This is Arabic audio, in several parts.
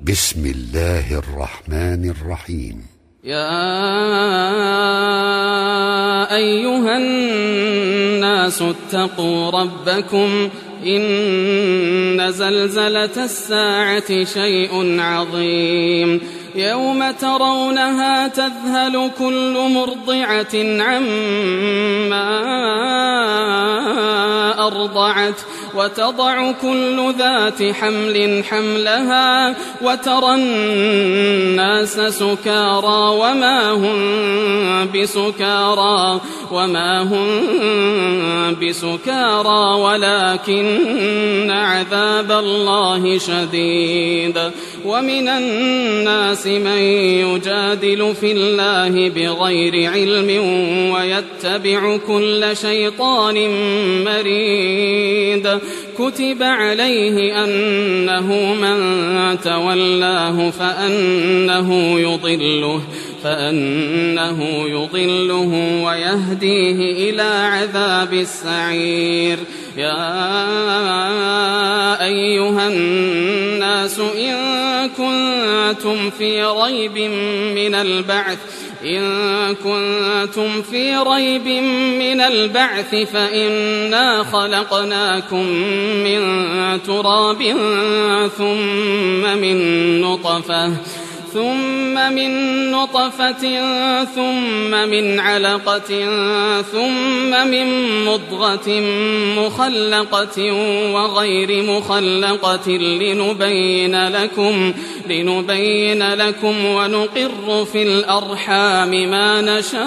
بسم الله الرحمن الرحيم. يا أيها الناس اتقوا ربكم إن زلزلة الساعة شيء عظيم يوم ترونها تذهل كل مرضعة عما أرضعت وتضع كل ذات حمل حملها وترى الناس سكارى وما هم بسكارى ولكن عذاب الله شديد. ومن الناس من يجادل في الله بغير علم ويتبع كل شيطان مريد. كتب عليه أنه من تولاه فأنه يضله ويهديه إلى عذاب السعير. يا أيها الناس إن كنتم في ريب من البعث فإنا خلقناكم من تراب ثم من نطفة ثم من علقة ثم من مضغة مخلقة وغير مخلقة لنبين لكم ونقر في الأرحام ما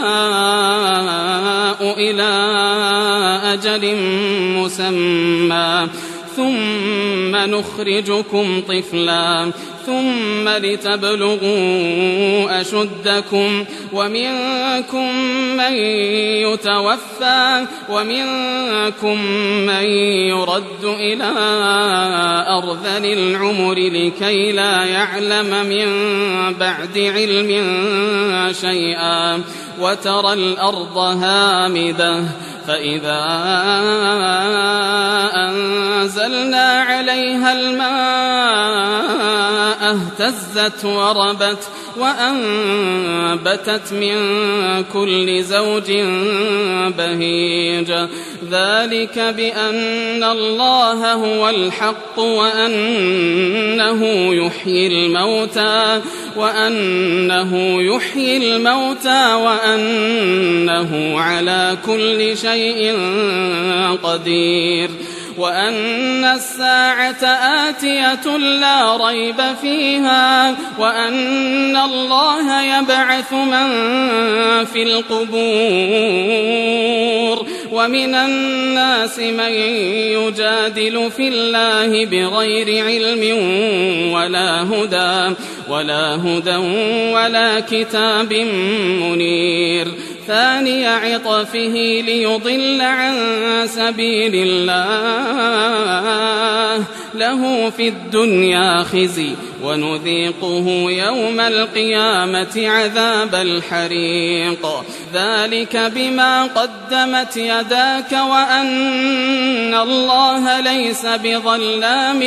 نشاء إلى أجل مسمى ثم نخرجكم طفلا ثم لتبلغوا أشدكم ومنكم من يتوفى ومنكم من يرد إلى أرذل العمر لكي لا يعلم من بعد علم شيئا. وترى الأرض هامدة فإذا أنزلنا عليها الماء اهتزت وربت وأنبتت من كل زوج بهيج. ذلك بأن الله هو الحق وأنه يحيي الموتى وأنه على كل شيء قدير. وأن الساعة آتية لا ريب فيها وأن الله يبعث من في القبور. ومن الناس من يجادل في الله بغير علم ولا هدى ولا كتاب منير. ثاني عطفه ليضل عن سبيل الله له في الدنيا خزي ونذيقه يوم القيامة عذاب الحريق. ذلك بما قدمت يداك وأن الله ليس بظلام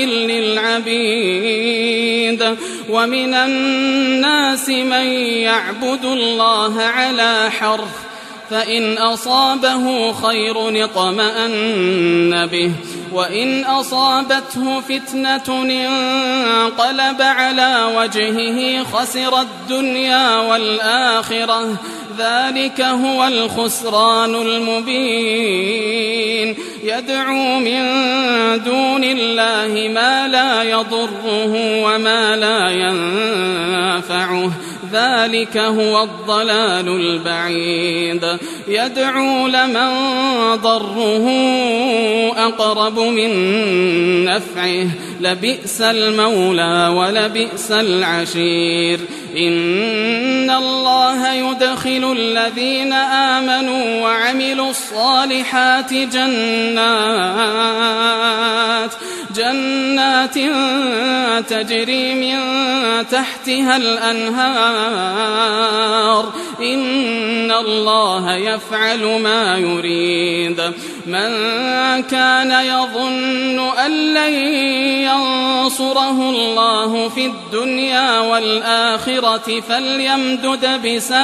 للعبيد. ومن الناس من يعبد الله على حرف فإن أصابه خير اطمأن به وإن أصابته فتنة انقلب على وجهه خسر الدنيا والآخرة. ذلك هو الخسران المبين. يدعو من دون الله ما لا يضره وما لا ينفعه. ذلك هو الضلال البعيد. يدعو لمن ضره أقرب من نفعه لبئس المولى ولبئس العشير. إن الله يدخل الذين آمنوا وعملوا الصالحات جنات تجري من تحتها الأنهار إن الله يفعل ما يريد من كان يظن أن لن ينصره الله في الدنيا والآخرة فليمدد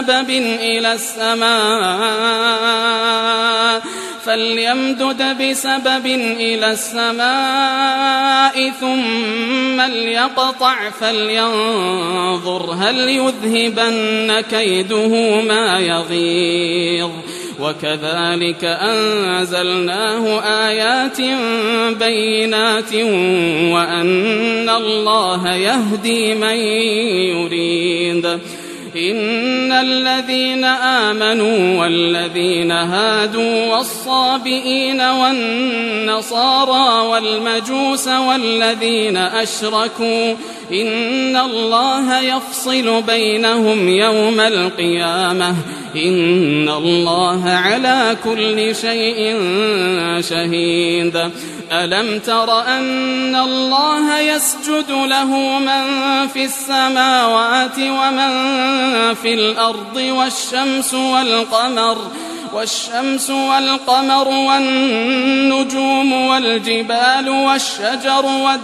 بسبب إلى السماء ثم ليقطع فلينظر هل يذهبن كيده ما يغيظ وكذلك أنزلناه آيات بينات وأن الله يهدي من يريد إن الذين آمنوا والذين هادوا والصابئين والنصارى والمجوس والذين أشركوا إن الله يفصل بينهم يوم القيامة إن الله على كل شيء شهيد ألم تر أن الله يسجد له من في السماوات ومن في الأرض والشمس والقمر والنجوم والجبال والشجر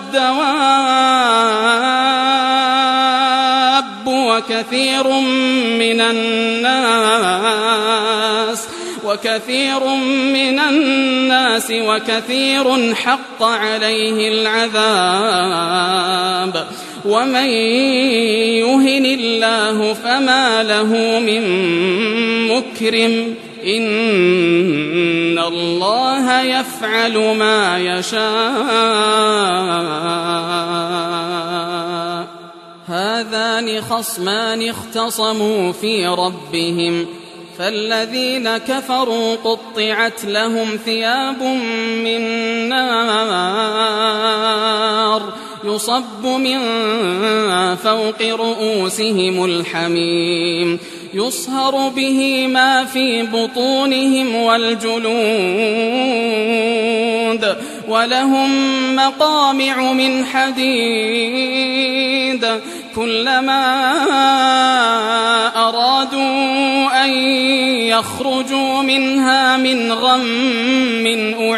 والدواب وكثير من الناس وكثير حق عليه العذاب ومن يهن الله فما له من مكرم إن الله يفعل ما يشاء هذان خصمان اختصموا في ربهم فالذين كفروا قطعت لهم ثياب من نار يصب من فوق رؤوسهم الحميم يصهر به ما في بطونهم والجلود ولهم مقامع من حديد كلما أرادوا أن يخرجوا منها من غم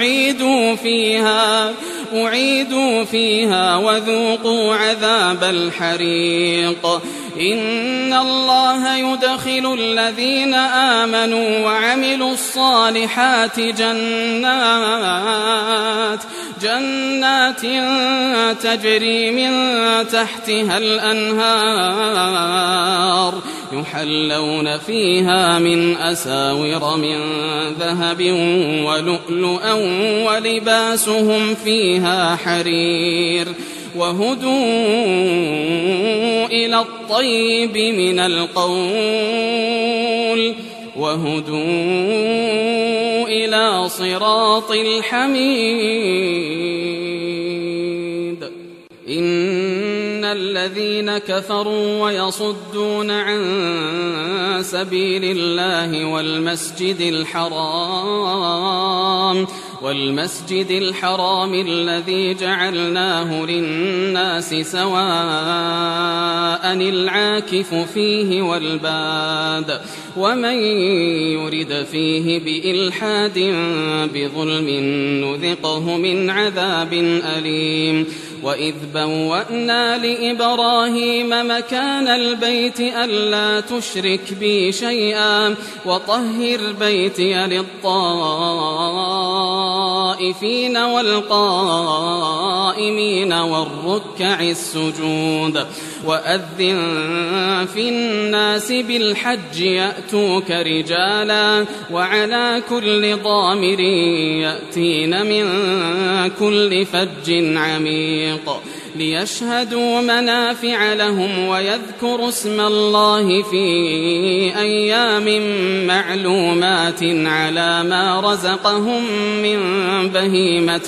أعيدوا فيها وذوقوا عذاب الحريق إن الله يدخل الذين آمنوا وعملوا الصالحات جنات تجري من تحتها الأنهار يحلون فيها من أساور من ذهب ولؤلؤا ولباسهم فيها حرير وهدوا إلى الطيب من القول وهدوا إلى صراط الحميد إن الذين كفروا ويصدون عن سبيل الله والمسجد الحرام الذي جعلناه للناس سواء العاكف فيه والباد ومن يرد فيه بإلحاد بظلم نذقه من عذاب أليم وإذ بوأنا لإبراهيم مكان البيت ألا تشرك بي شيئا وطهر بيتي للطائفين والقائمين والركع السجود وأذن في الناس بالحج يأتوك رجالا وعلى كل ضامر يأتين من كل فج عميق ليشهدوا منافع لهم ويذكروا اسم الله في أيام معلومات على ما رزقهم من بهيمة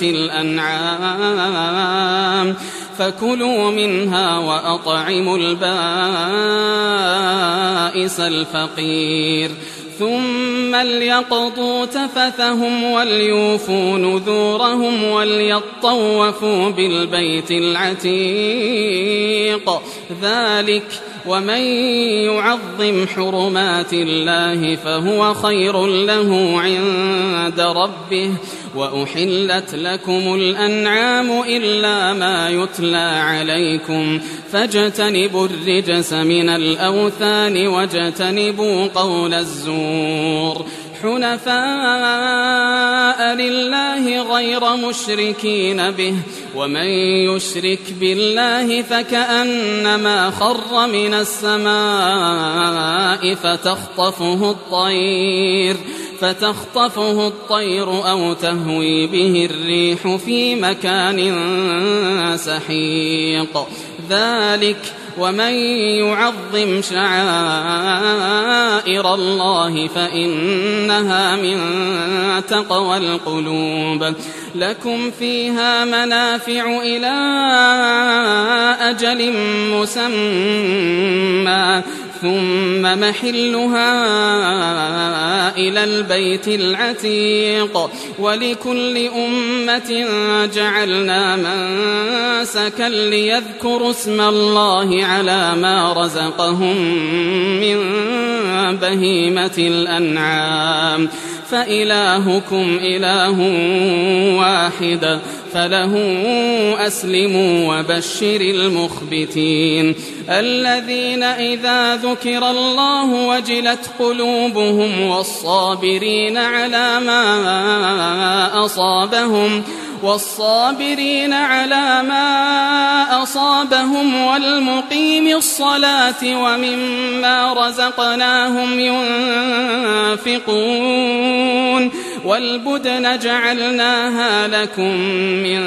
الأنعام فكلوا منها وأطعموا البائس الفقير ثم ليقضوا تفثهم وليوفوا نذورهم وليطوفوا بالبيت العتيق ذلك ومن يعظم حرمات الله فهو خير له عند ربه وأحلت لكم الأنعام إلا ما يتلى عليكم فاجتنبوا الرجس من الأوثان واجتنبوا قول الزور حنفاء لله غير مشركين به ومن يشرك بالله فكأنما خر من السماء فتخطفه الطير أو تهوي به الريح في مكان سحيق ذلك ومن يعظم شعائر الله فإنها من تقوى القلوب لكم فيها منافع إلى أجل مسمى ثم محلها إلى البيت العتيق ولكل أمة جعلنا منسكا ليذكروا اسم الله على ما رزقهم من بهيمة الأنعام فإلهكم إله واحد فله أسلموا وبشر المخبتين الذين إذا ذكر الله وجلت قلوبهم والصابرين على ما أصابهم والمقيم الصلاة ومما رزقناهم ينفقون والبدن جعلناها لكم من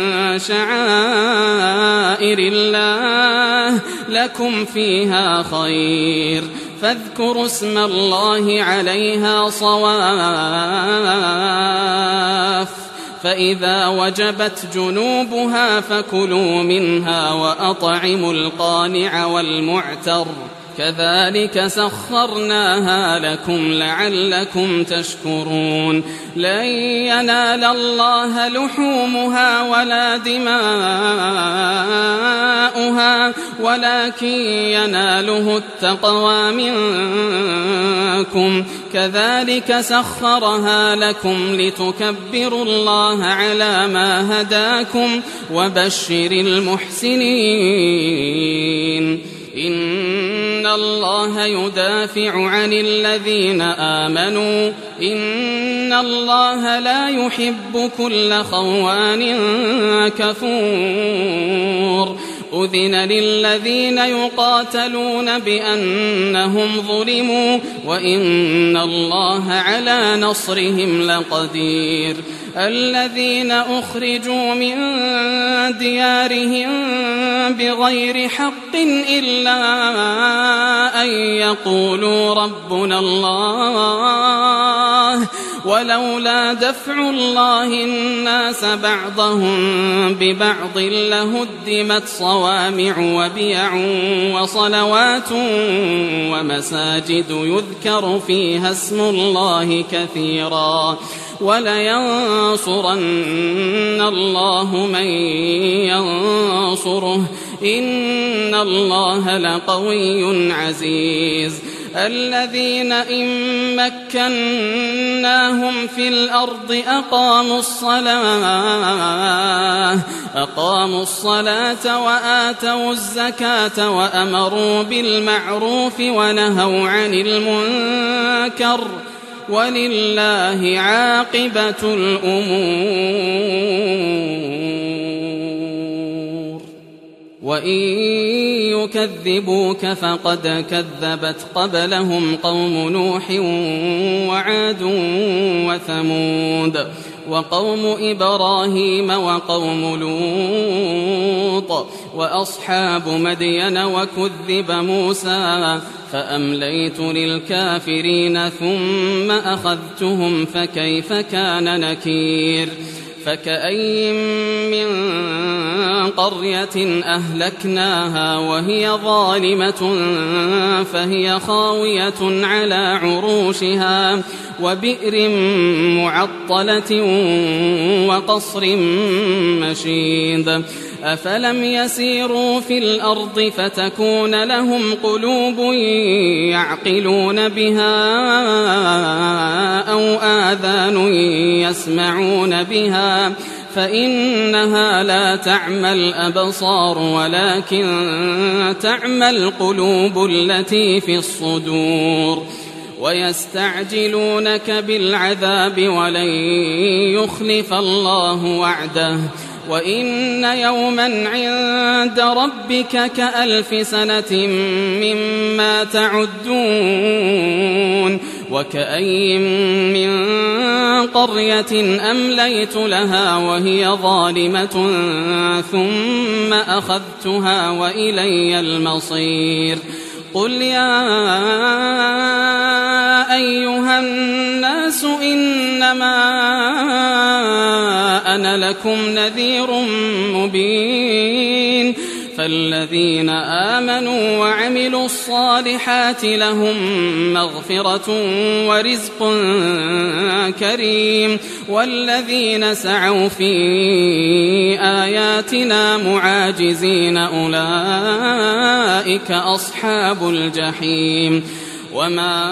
شعائر الله لكم فيها خير فاذكروا اسم الله عليها صواف فإذا وجبت جنوبها فكلوا منها وأطعموا القانع والمعتر كذلك سخرناها لكم لعلكم تشكرون لن ينال الله لحومها ولا دماؤها ولكن يناله التقوى منكم كذلك سخرها لكم لتكبروا الله على ما هداكم وبشر المحسنين إن الله يدافع عن الذين آمنوا إن الله لا يحب كل خوان كفور أذن للذين يقاتلون بأنهم ظلموا وإن الله على نصرهم لقدير الذين أخرجوا من ديارهم بغير حق إلا أن يقولوا ربنا الله ولولا دفع الله الناس بعضهم ببعض لهدمت صوامع وبيع وصلوات ومساجد يذكر فيها اسم الله كثيرا ولينصرن الله من ينصره إن الله لقوي عزيز الذين إن مكناهم في الأرض أقاموا الصلاة وآتوا الزكاة وأمروا بالمعروف ونهوا عن المنكر ولله عاقبة الأمور وإن يكذبوك فقد كذبت قبلهم قوم نوح وعاد وثمود وقوم إبراهيم وقوم لوط وأصحاب مدين وكذب موسى فأمليت للكافرين ثم أخذتهم فكيف كان نكير فكأين من قرية أهلكناها وهي ظالمة فهي خاوية على عروشها وبئر معطلة وقصر مشيد أفلم يسيروا في الأرض فتكون لهم قلوب يعقلون بها أو آذان يسمعون بها فإنها لا تعمى الأبصار ولكن تعمى القلوب التي في الصدور ويستعجلونك بالعذاب ولن يخلف الله وعده وإن يوما عند ربك كألف سنة مما تعدون وكأين من قرية أمليت لها وهي ظالمة ثم أخذتها وإلي المصير قل يا أيها الناس إنما أنا لكم نذير مبين فالذين آمنوا وعملوا الصالحات لهم مغفرة ورزق كريم والذين سعوا في آياتنا معاجزين أولئك أصحاب الجحيم وما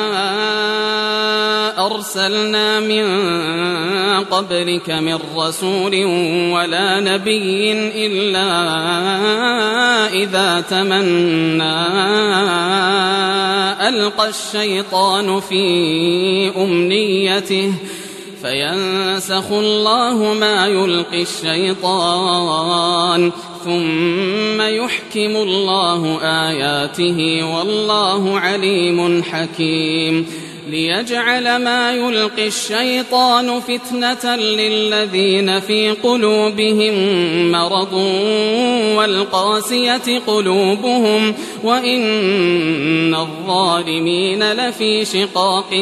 أرسلنا من قبلك من رسول ولا نبي إلا إذا تمنى ألقى الشيطان في أمنيته فينسخ الله ما يلقي الشيطان ثم يحكم الله آياته والله عليم حكيم ليجعل ما يلقي الشيطان فتنة للذين في قلوبهم مرض والقاسية قلوبهم وإن الظالمين لفي شقاق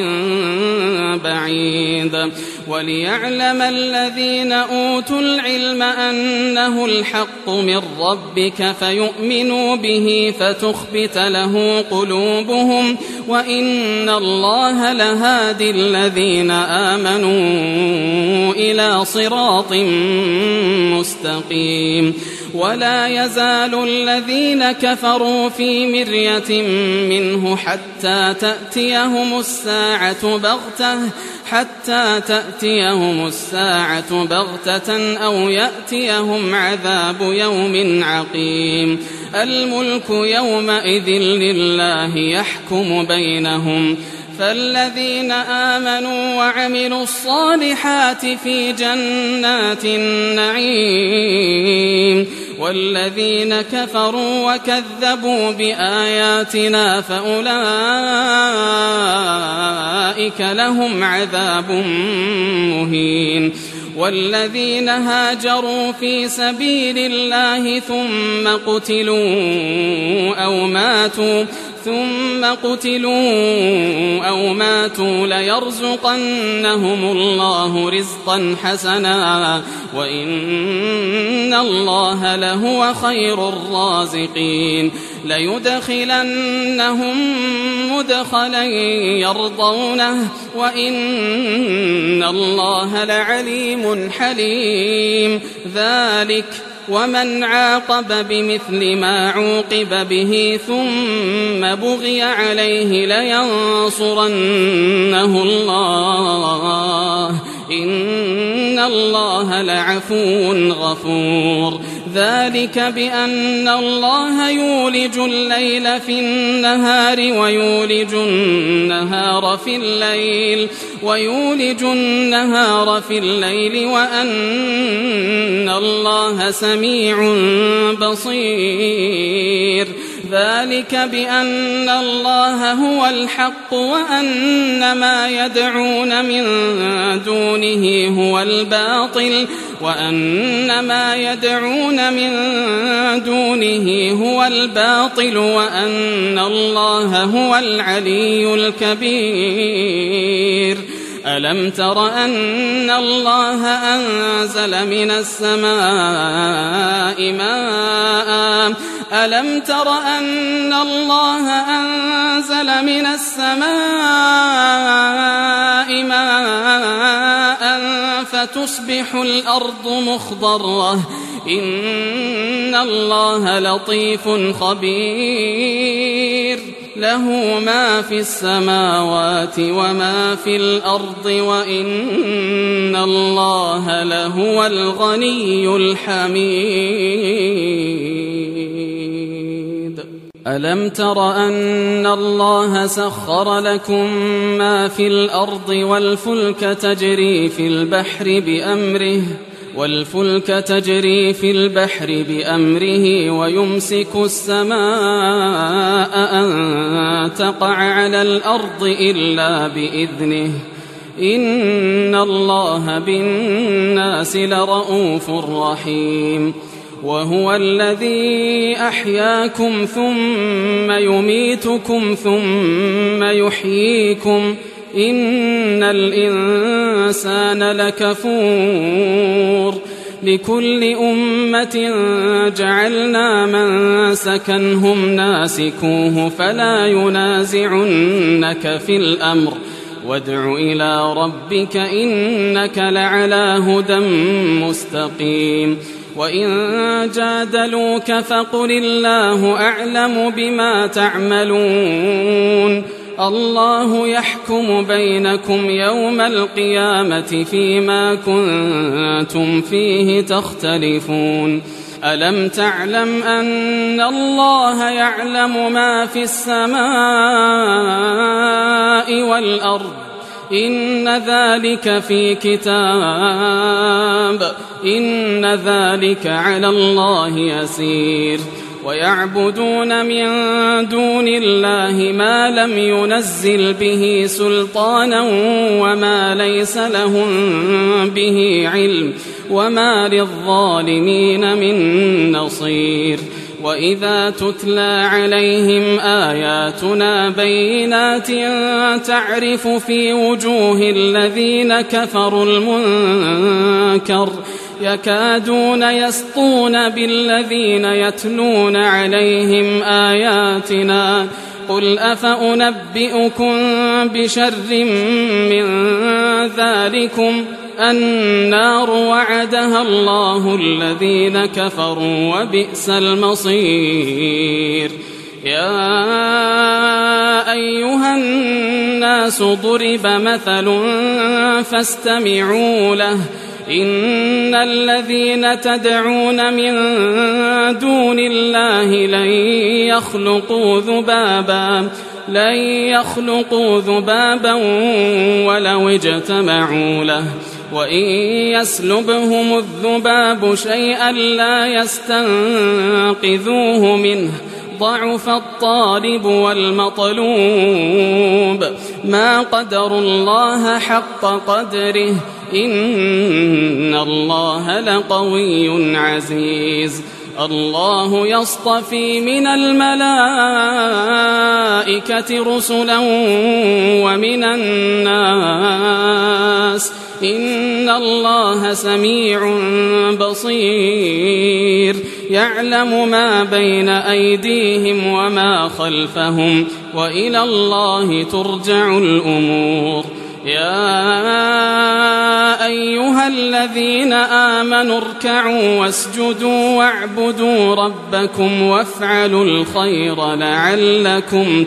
بعيد وليعلم الذين أوتوا العلم أنه الحق من ربك فيؤمنوا به فتخبت له قلوبهم وإن الله لهادي الذين آمنوا إلى صراط مستقيم ولا يزال الذين كفروا في مرية منه حتى تأتيهم الساعة بغتة أو يأتيهم عذاب يوم عقيم الملك يومئذ لله يحكم بينهم فالذين آمنوا وعملوا الصالحات في جنات النعيم والذين كفروا وكذبوا بآياتنا فأولئك لهم عذاب مهين والذين هاجروا في سبيل الله ثم قتلوا أو ماتوا ليرزقنهم الله رزقا حسنا وإن الله لهو خير الرازقين ليدخلنهم مدخلا يرضونه وإن الله لعليم حليم ذلك ومن عاقب بمثل ما عوقب به ثم بغي عليه لينصرنه الله إن الله لعفو غفور ذلك بأن الله يولج الليل في النهار ويولج النهار في الليل وأن الله سميع بصير ذلك بأن الله هو الحق وأن ما يدعون من دونه هو الباطل وأن الله هو العلي الكبير ألم تر أن الله أنزل من السماء ماء ألم تر أن الله أنزل من السماء ماء فتصبح الأرض مخضرة إن الله لطيف خبير له ما في السماوات وما في الأرض وإن الله لهو الغني الحميد ألم تر أن الله سخر لكم ما في الأرض والفلك تجري في البحر بأمره ويمسك السماء أن تقع على الأرض إلا بإذنه إن الله بالناس لرءوف رحيم وهو الذي أحياكم ثم يميتكم ثم يحييكم إن الإنسان لكفور لكل أمة جعلنا منسكا هم ناسكوه فلا ينازعنك في الأمر وادع إلى ربك إنك لعلى هدى مستقيم وإن جادلوك فقل الله أعلم بما تعملون الله يحكم بينكم يوم القيامة فيما كنتم فيه تختلفون ألم تعلم أن الله يعلم ما في السماء والأرض إن ذلك في كتاب إن ذلك على الله يسير ويعبدون من دون الله ما لم ينزل به سلطانا وما ليس لهم به علم وما للظالمين من نصير وإذا تتلى عليهم آياتنا بينات تعرف في وجوه الذين كفروا المنكر يكادون يسطون بالذين يتلون عليهم آياتنا قل أفأنبئكم بشر من ذلكم النار وعدها الله الذين كفروا وبئس المصير يا أيها الناس ضرب مثل فاستمعوا له إن الذين تدعون من دون الله لن يخلقوا ذبابا ولو اجتمعوا له وإن يسلبهم الذباب شيئا لا يستنقذوه منه ضعف الطالب والمطلوب ما قدروا الله حق قدره إن الله لقوي عزيز الله يصطفي من الملائكة رسلا ومن الناس إن الله سميع بصير يعلم ما بين أيديهم وما خلفهم وإلى الله ترجع الأمور يا أيها الذين آمنوا اركعوا واسجدوا واعبدوا ربكم وافعلوا الخير لعلكم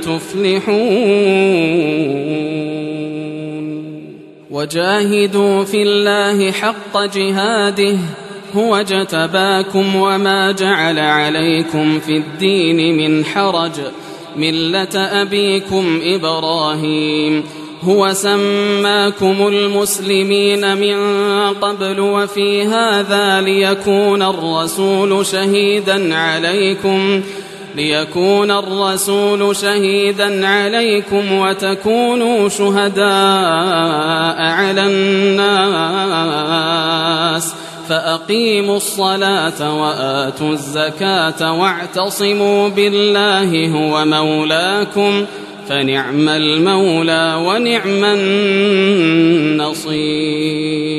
تفلحون وجاهدوا في الله حق جهاده هو اجتباكم وما جعل عليكم في الدين من حرج ملة أبيكم إبراهيم هو سماكم المسلمين من قبل وفي هذا ليكون الرسول شهيدا عليكم وتكونوا شهداء على الناس فأقيموا الصلاة وآتوا الزكاة واعتصموا بالله هو مولاكم فنعم المولى ونعم النصير.